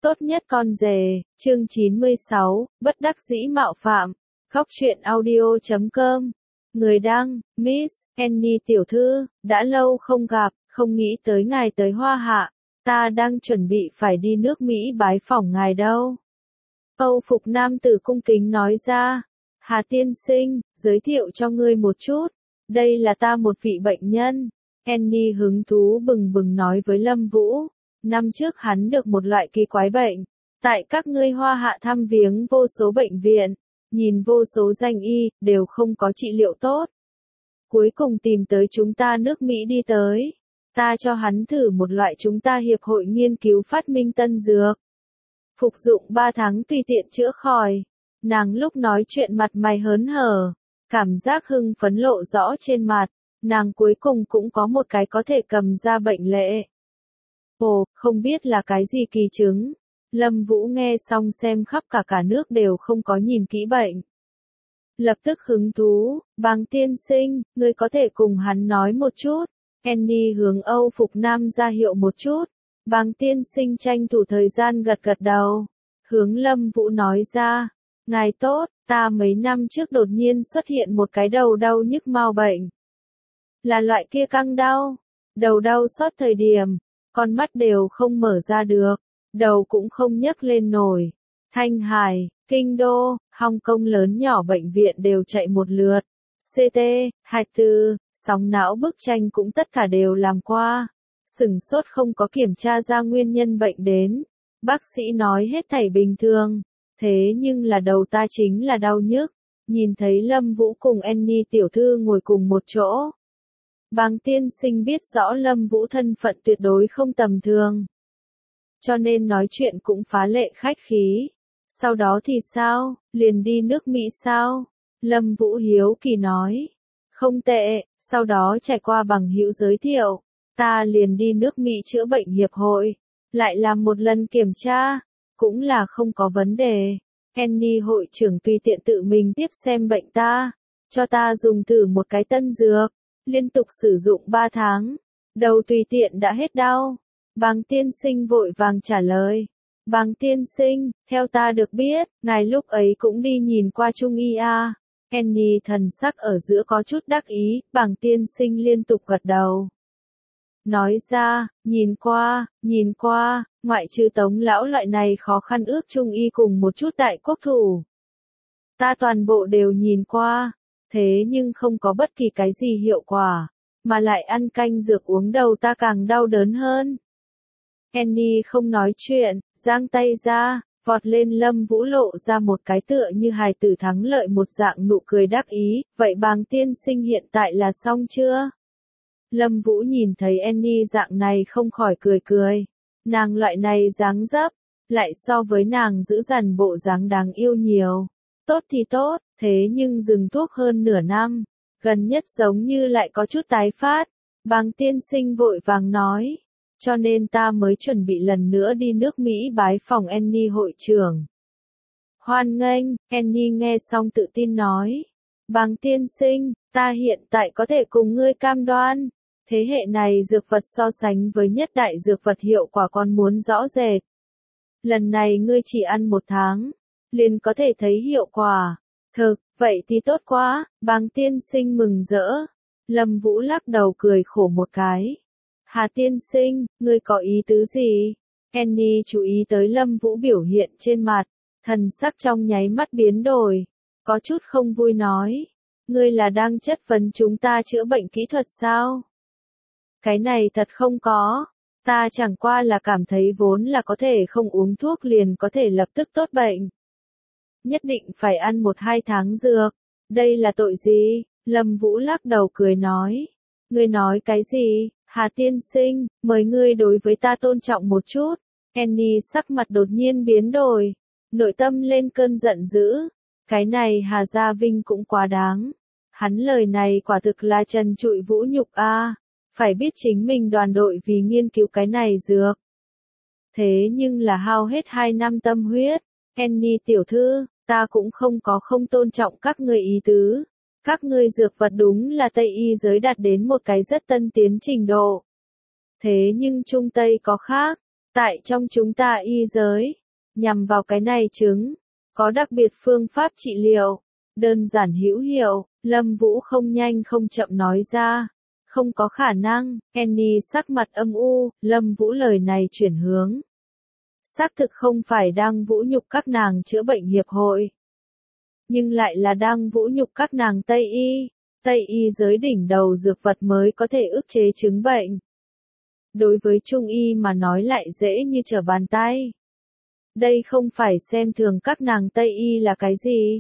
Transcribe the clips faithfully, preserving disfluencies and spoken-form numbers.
Tốt nhất con rể, chương chín mươi sáu, bất đắc dĩ mạo phạm. Khóc chuyện audio chấm com. Người đăng, Miss Annie tiểu thư, đã lâu không gặp, không nghĩ tới ngài tới Hoa Hạ. Ta đang chuẩn bị phải đi nước Mỹ bái phỏng ngài đâu. Âu phục nam tử cung kính nói ra. Hà tiên sinh, giới thiệu cho ngươi một chút. Đây là ta một vị bệnh nhân. Annie hứng thú bừng bừng nói với Lâm Vũ. Năm trước hắn được một loại kỳ quái bệnh. Tại các ngươi Hoa Hạ thăm viếng vô số bệnh viện, nhìn vô số danh y, đều không có trị liệu tốt. Cuối cùng tìm tới chúng ta nước Mỹ đi tới. Ta cho hắn thử một loại chúng ta hiệp hội nghiên cứu phát minh tân dược. Phục dụng ba tháng tùy tiện chữa khỏi. Nàng lúc nói chuyện mặt mày hớn hở, cảm giác hưng phấn lộ rõ trên mặt. Nàng cuối cùng cũng có một cái có thể cầm ra bệnh lệ. Ồ, không biết là cái gì kỳ chứng. Lâm Vũ nghe xong xem khắp cả cả nước đều không có nhìn kỹ bệnh. Lập tức hứng thú, Bàng tiên sinh, ngươi có thể cùng hắn nói một chút. Annie hướng Âu phục nam ra hiệu một chút. Bàng tiên sinh tranh thủ thời gian gật gật đầu. Hướng Lâm Vũ nói ra, ngài tốt, ta mấy năm trước đột nhiên xuất hiện một cái đầu đau nhức mau bệnh. Là loại kia căng đau, đầu đau sót thời điểm, con mắt đều không mở ra được, đầu cũng không nhấc lên nổi. Thanh Hải, Kinh Đô, Hong Kong lớn nhỏ bệnh viện đều chạy một lượt. xê tê, hai mươi tư, sóng não bức tranh cũng tất cả đều làm qua. Sửng sốt không có kiểm tra ra nguyên nhân bệnh đến. Bác sĩ nói hết thảy bình thường. Thế nhưng là đầu ta chính là đau nhức. Nhìn thấy Lâm Vũ cùng Annie tiểu thư ngồi cùng một chỗ. Bàng tiên sinh biết rõ Lâm Vũ thân phận tuyệt đối không tầm thường. Cho nên nói chuyện cũng phá lệ khách khí. Sau đó thì sao, liền đi nước Mỹ sao? Lâm Vũ hiếu kỳ nói. Không tệ, sau đó trải qua bằng hữu giới thiệu. Ta liền đi nước Mỹ chữa bệnh hiệp hội. Lại làm một lần kiểm tra. Cũng là không có vấn đề. Annie hội trưởng tùy tiện tự mình tiếp xem bệnh ta. Cho ta dùng thử một cái tân dược. Liên tục sử dụng ba tháng. Đầu tùy tiện đã hết đau. Bàng tiên sinh vội vàng trả lời. Bàng tiên sinh, theo ta được biết, ngài lúc ấy cũng đi nhìn qua Trung y a. Annie thần sắc ở giữa có chút đắc ý, Bàng tiên sinh liên tục gật đầu. Nói ra, nhìn qua, nhìn qua, ngoại trừ Tống lão loại này khó khăn ước Trung y cùng một chút đại quốc thủ. Ta toàn bộ đều nhìn qua. Thế nhưng không có bất kỳ cái gì hiệu quả, mà lại ăn canh dược uống đầu ta càng đau đớn hơn. Annie không nói chuyện, giang tay ra, vọt lên Lâm Vũ lộ ra một cái tựa như hài tử thắng lợi một dạng nụ cười đắc ý, vậy Bàng tiên sinh hiện tại là xong chưa? Lâm Vũ nhìn thấy Annie dạng này không khỏi cười cười, nàng loại này dáng dấp, lại so với nàng giữ dằn bộ dáng đáng yêu nhiều. Tốt thì tốt, thế nhưng dừng thuốc hơn nửa năm, gần nhất giống như lại có chút tái phát. Bàng tiên sinh vội vàng nói, cho nên ta mới chuẩn bị lần nữa đi nước Mỹ bái phỏng Annie hội trưởng. Hoan nghênh, Annie nghe xong tự tin nói, Bàng tiên sinh, ta hiện tại có thể cùng ngươi cam đoan, thế hệ này dược vật so sánh với nhất đại dược vật hiệu quả còn muốn rõ rệt. Lần này ngươi chỉ ăn một tháng, liền có thể thấy hiệu quả. Thực, vậy thì tốt quá, Bàng tiên sinh mừng rỡ. Lâm Vũ lắc đầu cười khổ một cái. Hà tiên sinh, ngươi có ý tứ gì? Annie chú ý tới Lâm Vũ biểu hiện trên mặt, thần sắc trong nháy mắt biến đổi, có chút không vui nói. Ngươi là đang chất vấn chúng ta chữa bệnh kỹ thuật sao? Cái này thật không có. Ta chẳng qua là cảm thấy vốn là có thể không uống thuốc liền có thể lập tức tốt bệnh. Nhất định phải ăn một hai tháng dược. Đây là tội gì? Lâm Vũ lắc đầu cười nói. Ngươi nói cái gì? Hà tiên sinh, mời ngươi đối với ta tôn trọng một chút. Annie sắc mặt đột nhiên biến đổi. Nội tâm lên cơn giận dữ. Cái này Hà Gia Vinh cũng quá đáng. Hắn lời này quả thực là trần trụi vũ nhục a. Phải biết chính mình đoàn đội vì nghiên cứu cái này dược. Thế nhưng là hao hết hai năm tâm huyết. Annie tiểu thư, ta cũng không có không tôn trọng các ngươi ý tứ. Các ngươi dược vật đúng là Tây y giới đạt đến một cái rất tân tiến trình độ. Thế nhưng Trung Tây có khác. Tại trong chúng ta y giới, nhằm vào cái này chứng, có đặc biệt phương pháp trị liệu, đơn giản hữu hiệu, Lâm Vũ không nhanh không chậm nói ra. Không có khả năng, Annie sắc mặt âm u, Lâm Vũ lời này chuyển hướng. Xác thực không phải đang vũ nhục các nàng chữa bệnh hiệp hội, nhưng lại là đang vũ nhục các nàng Tây y. Tây y giới đỉnh đầu dược vật mới có thể ức chế chứng bệnh. Đối với Trung y mà nói lại dễ như trở bàn tay. Đây không phải xem thường các nàng Tây y là cái gì.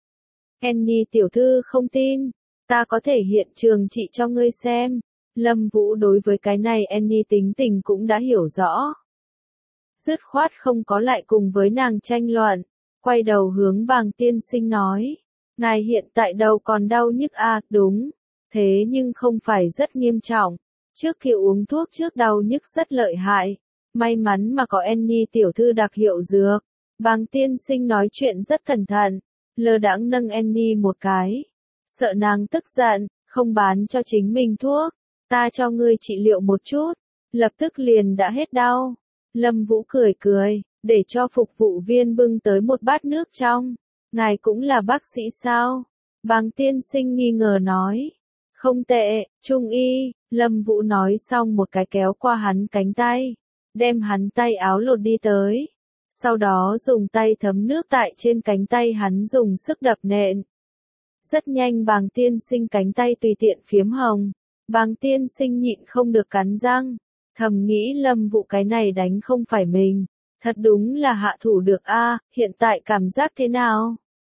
Annie tiểu thư không tin, ta có thể hiện trường trị cho ngươi xem. Lâm Vũ đối với cái này Annie tính tình cũng đã hiểu rõ. Dứt khoát không có lại cùng với nàng tranh luận, quay đầu hướng Bàng tiên sinh nói. Ngài hiện tại đầu còn đau nhức à, đúng, thế nhưng không phải rất nghiêm trọng. Trước kia uống thuốc trước đau nhức rất lợi hại, may mắn mà có Annie tiểu thư đặc hiệu dược. Bàng tiên sinh nói chuyện rất cẩn thận, lơ đãng nâng Annie một cái. Sợ nàng tức giận, không bán cho chính mình thuốc, ta cho ngươi trị liệu một chút, lập tức liền đã hết đau. Lâm Vũ cười cười, để cho phục vụ viên bưng tới một bát nước trong. Ngài cũng là bác sĩ sao? Bàng tiên sinh nghi ngờ nói. Không tệ, Trung y. Lâm Vũ nói xong một cái kéo qua hắn cánh tay, đem hắn tay áo lột đi tới. Sau đó dùng tay thấm nước tại trên cánh tay hắn dùng sức đập nện. Rất nhanh Bàng tiên sinh cánh tay tùy tiện phiếm hồng. Bàng tiên sinh nhịn không được cắn răng, thầm nghĩ Lâm Vũ cái này đánh không phải mình, thật đúng là hạ thủ được a, hiện tại cảm giác thế nào?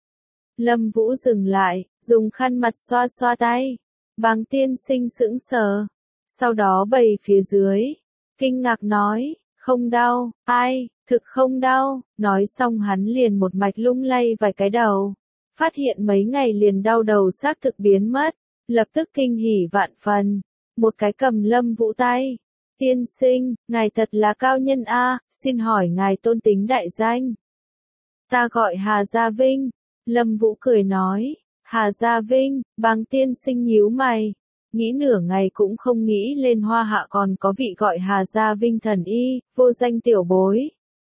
Lâm Vũ dừng lại, dùng khăn mặt xoa xoa tay. Bàng tiên sinh sững sờ, sau đó bày phía dưới, kinh ngạc nói, không đau, ai, thực không đau, nói xong hắn liền một mạch lung lay vài cái đầu, phát hiện mấy ngày liền đau đầu xác thực biến mất, lập tức kinh hỉ vạn phần, một cái cầm Lâm Vũ tay. Tiên sinh, ngài thật là cao nhân a, xin hỏi ngài tôn tính đại danh. Ta gọi Hà Gia Vinh. Lâm Vũ cười nói. Hà Gia Vinh. Bàng tiên sinh nhíu mày, nghĩ nửa ngày cũng không nghĩ lên Hoa Hạ còn có vị gọi Hà Gia Vinh thần y, vô danh tiểu bối.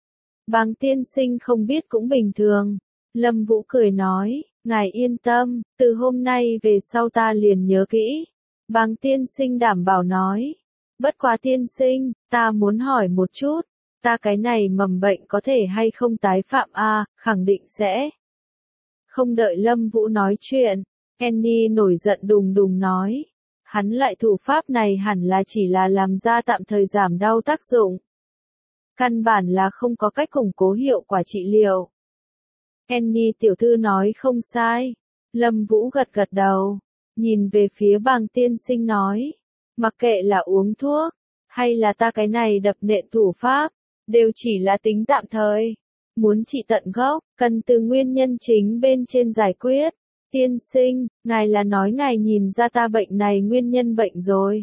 Bàng tiên sinh không biết cũng bình thường. Lâm Vũ cười nói, ngài yên tâm, từ hôm nay về sau ta liền nhớ kỹ. Bàng tiên sinh đảm bảo nói. Bất quá tiên sinh, ta muốn hỏi một chút, ta cái này mầm bệnh có thể hay không tái phạm a? À, khẳng định sẽ. Không đợi Lâm Vũ nói chuyện, Annie nổi giận đùng đùng nói, hắn loại thủ pháp này hẳn là chỉ là làm ra tạm thời giảm đau tác dụng. Căn bản là không có cách củng cố hiệu quả trị liệu. Annie tiểu thư nói không sai. Lâm Vũ gật gật đầu, nhìn về phía Bàng tiên sinh nói. Mặc kệ là uống thuốc, hay là ta cái này đập nện thủ pháp, đều chỉ là tính tạm thời. Muốn trị tận gốc, cần từ nguyên nhân chính bên trên giải quyết. Tiên sinh, ngài là nói ngài nhìn ra ta bệnh này nguyên nhân bệnh rồi.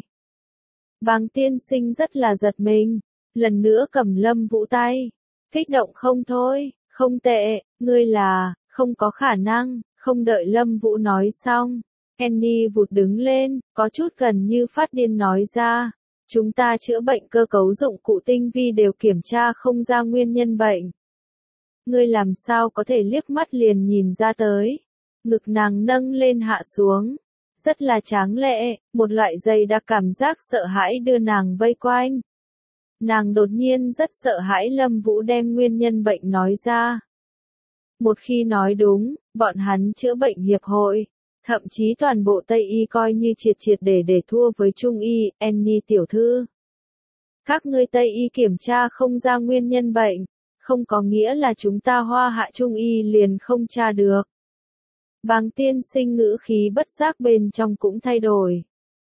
Bàng tiên sinh rất là giật mình, lần nữa cầm Lâm Vũ tay. Kích động không thôi, không tệ, ngươi là, không có khả năng, không đợi Lâm Vũ nói xong. Annie vụt đứng lên, có chút gần như phát điên nói ra. Chúng ta chữa bệnh cơ cấu dụng cụ tinh vi đều kiểm tra không ra nguyên nhân bệnh. Ngươi làm sao có thể liếc mắt liền nhìn ra tới. Ngực nàng nâng lên hạ xuống. Rất là tráng lệ, một loại dày đặc cảm giác sợ hãi đưa nàng vây quanh. Nàng đột nhiên rất sợ hãi Lâm Vũ đem nguyên nhân bệnh nói ra. Một khi nói đúng, bọn hắn chữa bệnh hiệp hội, thậm chí toàn bộ Tây y coi như triệt triệt để để thua với Trung y. Annie tiểu thư. Các ngươi Tây y kiểm tra không ra nguyên nhân bệnh, không có nghĩa là chúng ta Hoa Hạ Trung y liền không tra được. Bàng tiên sinh ngữ khí bất giác bên trong cũng thay đổi.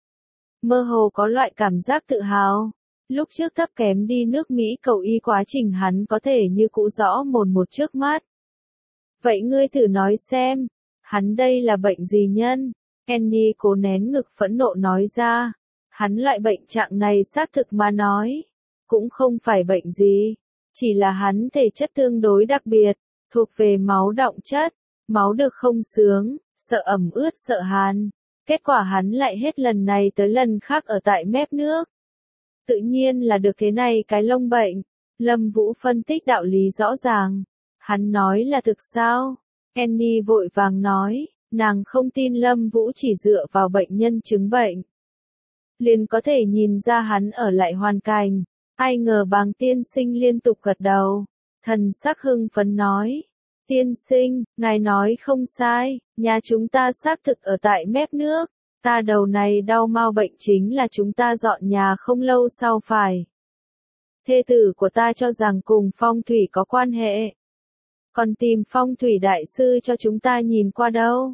Mơ hồ có loại cảm giác tự hào. Lúc trước thấp kém đi nước Mỹ cầu y quá trình hắn có thể như cũ rõ mồn một trước mắt. Vậy ngươi thử nói xem, hắn đây là bệnh gì nhân? Annie cố nén ngực phẫn nộ nói ra. Hắn loại bệnh trạng này xác thực mà nói, cũng không phải bệnh gì, chỉ là hắn thể chất tương đối đặc biệt, thuộc về máu động chất, máu được không sướng, sợ ẩm ướt sợ hàn. Kết quả hắn lại hết lần này tới lần khác ở tại mép nước. Tự nhiên là được thế này cái lông bệnh. Lâm Vũ phân tích đạo lý rõ ràng. Hắn nói là thực sao? Annie vội vàng nói, nàng không tin Lâm Vũ chỉ dựa vào bệnh nhân chứng bệnh liền có thể nhìn ra hắn ở lại hoàn cảnh. Ai ngờ Bàng tiên sinh liên tục gật đầu, thần sắc hưng phấn nói, tiên sinh, ngài nói không sai, nhà chúng ta xác thực ở tại mép nước, ta đầu này đau mau bệnh chính là chúng ta dọn nhà không lâu sau phải. Thê tử của ta cho rằng cùng phong thủy có quan hệ, còn tìm phong thủy đại sư cho chúng ta nhìn qua đâu.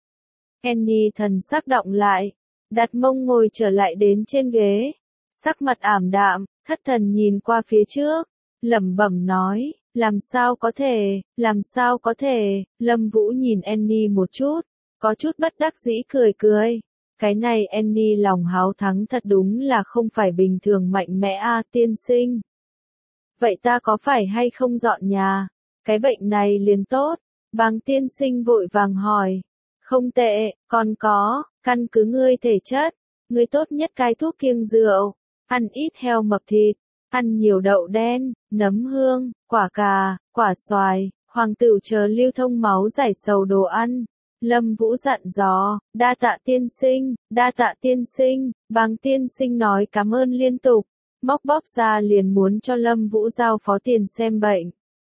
Annie thần sắc động lại, đặt mông ngồi trở lại đến trên ghế, sắc mặt ảm đạm, thất thần nhìn qua phía trước, lẩm bẩm nói, làm sao có thể, làm sao có thể. Lâm Vũ nhìn Annie một chút, có chút bất đắc dĩ cười cười. Cái này Annie lòng háo thắng thật đúng là không phải bình thường mạnh mẽ a, tiên sinh. Vậy ta có phải hay không dọn nhà? Cái bệnh này liền tốt. Bàng tiên sinh vội vàng hỏi. Không tệ, còn có, căn cứ ngươi thể chất, ngươi tốt nhất cai thuốc kiêng rượu, ăn ít heo mập thịt, ăn nhiều đậu đen, nấm hương, quả cà, quả xoài, hoàng tửu chờ lưu thông máu giải sầu đồ ăn. Lâm Vũ dặn dò, đa tạ tiên sinh, đa tạ tiên sinh. Bàng tiên sinh nói cảm ơn liên tục, móc bóp ra liền muốn cho Lâm Vũ giao phó tiền xem bệnh.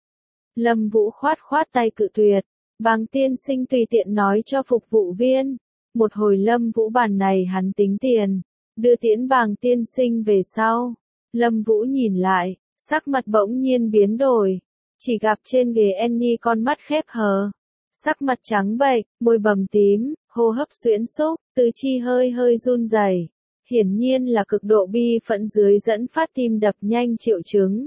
Lâm Vũ khoát khoát tay cự tuyệt. Bàng tiên sinh tùy tiện nói cho phục vụ viên. Một hồi Lâm Vũ bàn này hắn tính tiền, đưa tiễn Bàng tiên sinh về sau. Lâm Vũ nhìn lại, sắc mặt bỗng nhiên biến đổi, chỉ gặp trên ghế Annie con mắt khép hờ, sắc mặt trắng bệch, môi bầm tím, hô hấp xuyễn xúc, tứ chi hơi hơi run rẩy, hiển nhiên là cực độ bi phẫn dưới dẫn phát tim đập nhanh triệu chứng.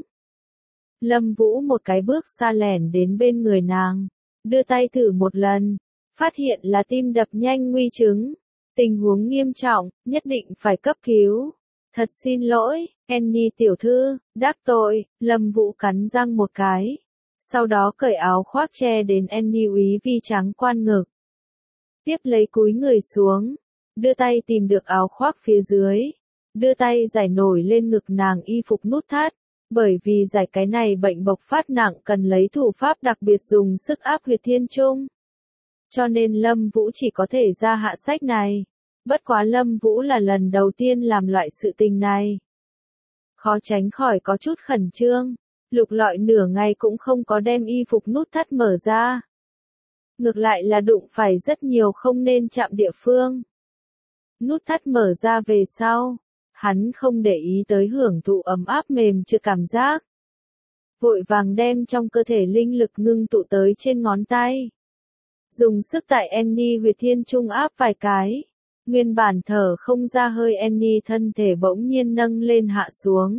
Lâm Vũ một cái bước xa lẻn đến bên người nàng, đưa tay thử một lần, phát hiện là tim đập nhanh nguy chứng, tình huống nghiêm trọng, nhất định phải cấp cứu. Thật xin lỗi, Annie tiểu thư, đắc tội. Lâm Vũ cắn răng một cái, sau đó cởi áo khoác che đến Annie úy vi trắng quan ngực. Tiếp lấy cúi người xuống, đưa tay tìm được áo khoác phía dưới, đưa tay giải nổi lên ngực nàng y phục nút thắt, bởi vì giải cái này bệnh bộc phát nặng cần lấy thủ pháp đặc biệt dùng sức áp huyệt thiên trung. Cho nên Lâm Vũ chỉ có thể ra hạ sách này. Bất quá Lâm Vũ là lần đầu tiên làm loại sự tình này, khó tránh khỏi có chút khẩn trương, lục lọi nửa ngày cũng không có đem y phục nút thắt mở ra. Ngược lại là đụng phải rất nhiều không nên chạm địa phương. Nút thắt mở ra về sau, hắn không để ý tới hưởng thụ ấm áp mềm chưa cảm giác. Vội vàng đem trong cơ thể linh lực ngưng tụ tới trên ngón tay. Dùng sức tại Annie huyệt thiên trung áp vài cái. Nguyên bản thở không ra hơi Annie thân thể bỗng nhiên nâng lên hạ xuống.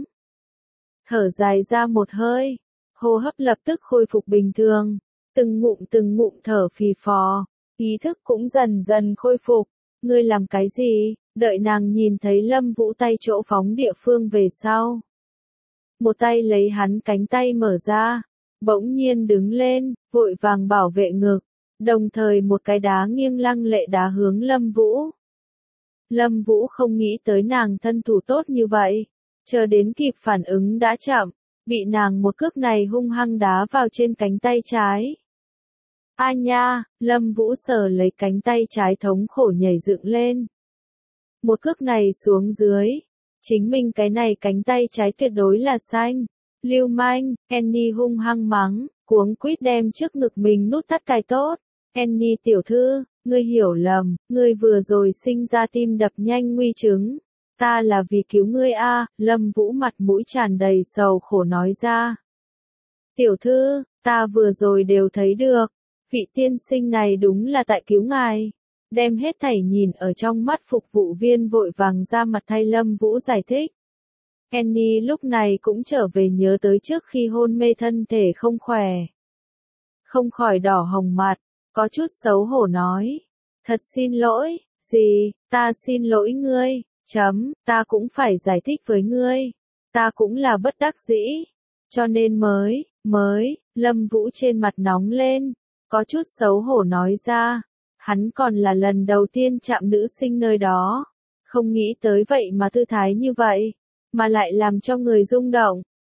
Thở dài ra một hơi, hô hấp lập tức khôi phục bình thường, từng ngụm từng ngụm thở phì phò, ý thức cũng dần dần khôi phục. Ngươi làm cái gì? Đợi nàng nhìn thấy Lâm Vũ tay chỗ phóng địa phương về sau. Một tay lấy hắn cánh tay mở ra, bỗng nhiên đứng lên, vội vàng bảo vệ ngực, đồng thời một cái đá nghiêng lăng lệ đá hướng Lâm Vũ. Lâm Vũ không nghĩ tới nàng thân thủ tốt như vậy, chờ đến kịp phản ứng đã chậm, bị nàng một cước này hung hăng đá vào trên cánh tay trái. A nha, Lâm Vũ sờ lấy cánh tay trái thống khổ nhảy dựng lên. Một cước này xuống dưới, chính mình cái này cánh tay trái tuyệt đối là xanh. Lưu manh, Annie hung hăng mắng, cuống quýt đem trước ngực mình nút thắt cài tốt. Annie tiểu thư, ngươi hiểu lầm, ngươi vừa rồi sinh ra tim đập nhanh nguy chứng. Ta là vì cứu ngươi a. Lâm Vũ mặt mũi tràn đầy sầu khổ nói ra. Tiểu thư, ta vừa rồi đều thấy được, vị tiên sinh này đúng là tại cứu ngài. Đem hết thảy nhìn ở trong mắt phục vụ viên vội vàng ra mặt thay Lâm Vũ giải thích. Annie lúc này cũng trở về nhớ tới trước khi hôn mê thân thể không khỏe. Không khỏi đỏ hồng mặt, có chút xấu hổ nói. Thật xin lỗi, gì, ta xin lỗi ngươi, chấm, ta cũng phải giải thích với ngươi. Ta cũng là bất đắc dĩ. Cho nên mới, mới, Lâm Vũ trên mặt nóng lên, có chút xấu hổ nói ra. Hắn còn là lần đầu tiên chạm nữ sinh nơi đó, không nghĩ tới vậy mà thư thái như vậy, mà lại làm cho người rung động.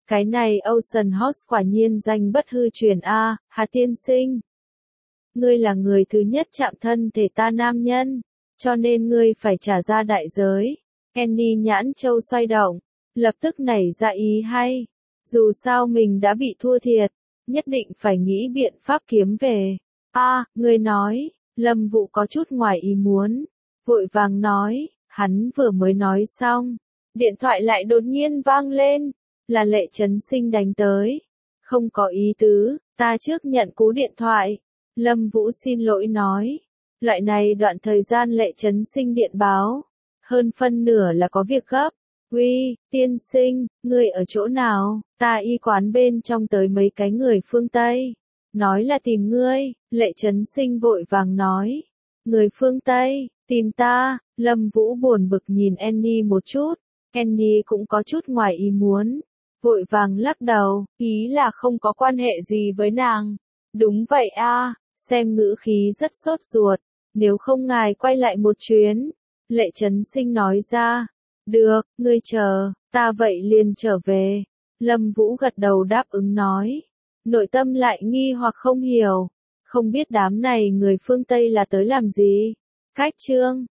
Cái này Ocean Horse quả nhiên danh bất hư truyền a, Hà tiên sinh. Ngươi là người thứ nhất chạm thân thể ta nam nhân, cho nên ngươi phải trả ra đại giới. Annie nhãn châu xoay động, lập tức nảy ra ý hay. Dù sao mình đã bị thua thiệt, nhất định phải nghĩ biện pháp kiếm về. A, ngươi nói, Lâm Vũ có chút ngoài ý muốn, vội vàng nói, hắn vừa mới nói xong, điện thoại lại đột nhiên vang lên, là Lệ Chấn Sinh đánh tới. Không có ý tứ, ta trước nhận cú điện thoại. Lâm Vũ xin lỗi nói, loại này đoạn thời gian Lệ Chấn Sinh điện báo, hơn phân nửa là có việc gấp. Uy, tiên sinh, ngươi ở chỗ nào? Ta y quán bên trong tới mấy cái người phương Tây. Nói là tìm ngươi, Lệ Chấn Sinh vội vàng nói. Người phương Tây, tìm ta, Lâm Vũ buồn bực nhìn Annie một chút. Annie cũng có chút ngoài ý muốn. Vội vàng lắc đầu, ý là không có quan hệ gì với nàng. Đúng vậy a, xem ngữ khí rất sốt ruột. Nếu không ngài quay lại một chuyến. Lệ Chấn Sinh nói ra. Được, ngươi chờ, ta vậy liền trở về. Lâm Vũ gật đầu đáp ứng nói. Nội tâm lại nghi hoặc không hiểu. Không biết đám này người phương Tây là tới làm gì. Cách chương